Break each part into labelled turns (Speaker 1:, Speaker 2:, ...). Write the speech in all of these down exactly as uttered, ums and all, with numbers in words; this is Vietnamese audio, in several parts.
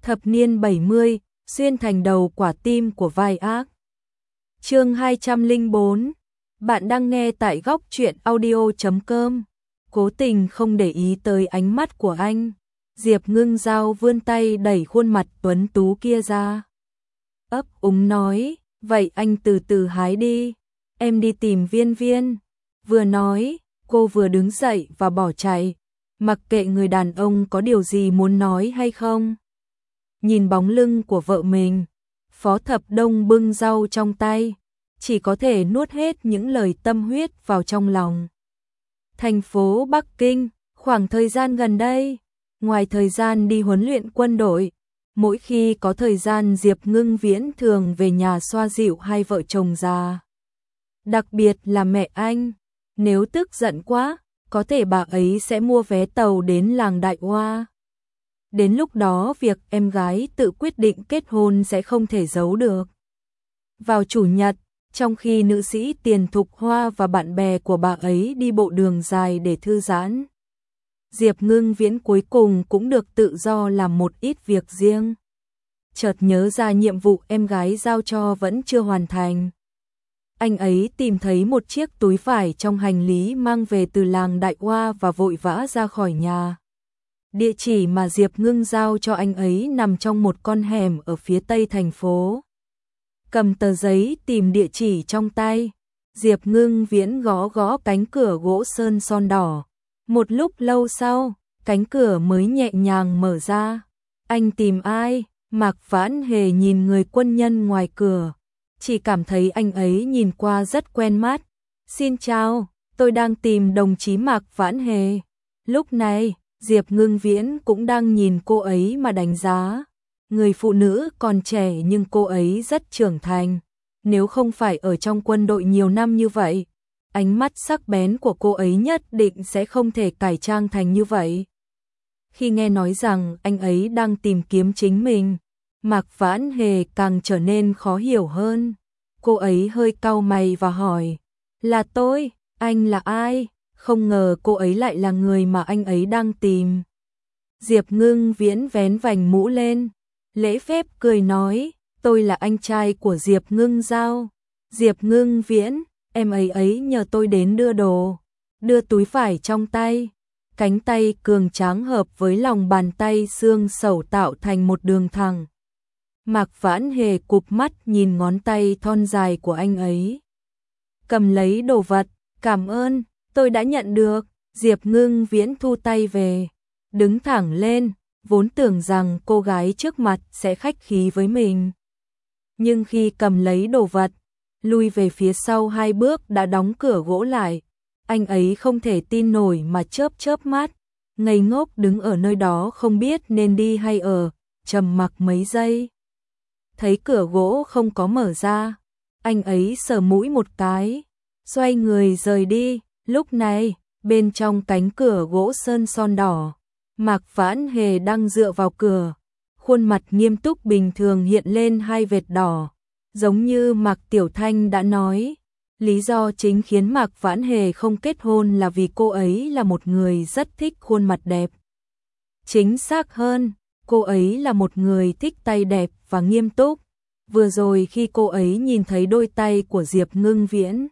Speaker 1: Thập niên bảy mươi, xuyên thành đầu quả tim của vai ác. Chương hai trăm lẻ bốn. Bạn đang nghe tại góc truyện audio chấm com. Cố tình không để ý tới ánh mắt của anh, Diệp Ngưng Giao vươn tay đẩy khuôn mặt tuấn tú kia ra. Ấp úng nói, vậy anh từ từ hái đi, em đi tìm Viên Viên. Vừa nói, cô vừa đứng dậy và bỏ chạy, mặc kệ người đàn ông có điều gì muốn nói hay không. Nhìn bóng lưng của vợ mình, Phó Thập Đông bưng rau trong tay, chỉ có thể nuốt hết những lời tâm huyết vào trong lòng. Thành phố Bắc Kinh, khoảng thời gian gần đây, ngoài thời gian đi huấn luyện quân đội, mỗi khi có thời gian Diệp Ngưng Viễn thường về nhà xoa dịu hai vợ chồng già. Đặc biệt là mẹ anh, nếu tức giận quá, có thể bà ấy sẽ mua vé tàu đến làng Đại Hoa. Đến lúc đó việc em gái tự quyết định kết hôn sẽ không thể giấu được. Vào chủ nhật, trong khi nữ sĩ Tiền Thục Hoa và bạn bè của bà ấy đi bộ đường dài để thư giãn, Diệp Ngưng Viễn cuối cùng cũng được tự do làm một ít việc riêng. Chợt nhớ ra nhiệm vụ em gái giao cho vẫn chưa hoàn thành. Anh ấy tìm thấy một chiếc túi vải trong hành lý mang về từ làng Đại Hoa và vội vã ra khỏi nhà. Địa chỉ mà Diệp Ngưng giao cho anh ấy nằm trong một con hẻm ở phía tây thành phố. Cầm tờ giấy tìm địa chỉ trong tay, Diệp Ngưng Viễn gõ gõ cánh cửa gỗ sơn son đỏ. Một lúc lâu sau, cánh cửa mới nhẹ nhàng mở ra. Anh tìm ai? Mạc Vãn Hề nhìn người quân nhân ngoài cửa, chỉ cảm thấy anh ấy nhìn qua rất quen mắt. Xin chào, tôi đang tìm đồng chí Mạc Vãn Hề. Lúc này, Diệp Ngưng Viễn cũng đang nhìn cô ấy mà đánh giá. Người phụ nữ còn trẻ nhưng cô ấy rất trưởng thành. Nếu không phải ở trong quân đội nhiều năm như vậy, ánh mắt sắc bén của cô ấy nhất định sẽ không thể cải trang thành như vậy. Khi nghe nói rằng anh ấy đang tìm kiếm chính mình, Mạc Vãn Hề càng trở nên khó hiểu hơn. Cô ấy hơi cau mày và hỏi, là tôi, anh là ai? Không ngờ cô ấy lại là người mà anh ấy đang tìm. Diệp Ngưng Viễn vén vành mũ lên, lễ phép cười nói, tôi là anh trai của Diệp Ngưng Giao. Diệp Ngưng Viễn, em ấy ấy nhờ tôi đến đưa đồ. Đưa túi vải trong tay, cánh tay cường tráng hợp với lòng bàn tay xương sẩu tạo thành một đường thẳng. Mạc Vãn Hề cụp mắt nhìn ngón tay thon dài của anh ấy. Cầm lấy đồ vật, cảm ơn, tôi đã nhận được. Diệp Ngưng Viễn thu tay về, đứng thẳng lên, vốn tưởng rằng cô gái trước mặt sẽ khách khí với mình. Nhưng khi cầm lấy đồ vật, lui về phía sau hai bước đã đóng cửa gỗ lại. Anh ấy không thể tin nổi mà chớp chớp mắt, ngây ngốc đứng ở nơi đó không biết nên đi hay ở, trầm mặc mấy giây. Thấy cửa gỗ không có mở ra, anh ấy sờ mũi một cái, xoay người rời đi. Lúc này, bên trong cánh cửa gỗ sơn son đỏ, Mạc Vãn Hề đang dựa vào cửa, khuôn mặt nghiêm túc bình thường hiện lên hai vệt đỏ. Giống như Mạc Tiểu Thanh đã nói, lý do chính khiến Mạc Vãn Hề không kết hôn là vì cô ấy là một người rất thích khuôn mặt đẹp. Chính xác hơn, cô ấy là một người thích tay đẹp và nghiêm túc. Vừa rồi khi cô ấy nhìn thấy đôi tay của Diệp Ngưng Viễn,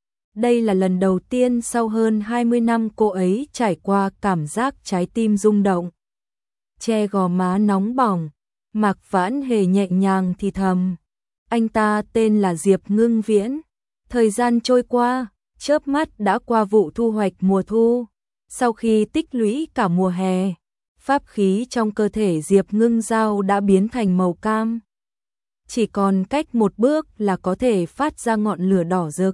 Speaker 1: đây là lần đầu tiên sau hơn hai mươi năm cô ấy trải qua cảm giác trái tim rung động. Che gò má nóng bỏng, Mạc Vãn Hề nhẹ nhàng thì thầm, anh ta tên là Diệp Ngưng Viễn. Thời gian trôi qua, chớp mắt đã qua vụ thu hoạch mùa thu. Sau khi tích lũy cả mùa hè, pháp khí trong cơ thể Diệp Ngưng Giao đã biến thành màu cam. Chỉ còn cách một bước là có thể phát ra ngọn lửa đỏ rực.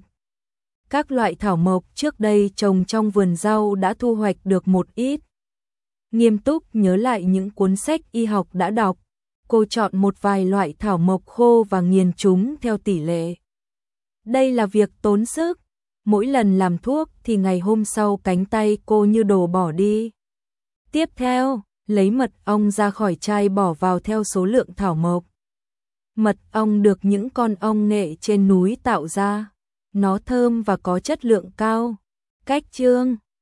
Speaker 1: Các loại thảo mộc trước đây trồng trong vườn rau đã thu hoạch được một ít. Nghiêm túc nhớ lại những cuốn sách y học đã đọc, cô chọn một vài loại thảo mộc khô và nghiền chúng theo tỷ lệ. Đây là việc tốn sức, mỗi lần làm thuốc thì ngày hôm sau cánh tay cô như đổ bỏ đi. Tiếp theo, lấy mật ong ra khỏi chai bỏ vào theo số lượng thảo mộc. Mật ong được những con ong nghệ trên núi tạo ra, nó thơm và có chất lượng cao. Cách chương,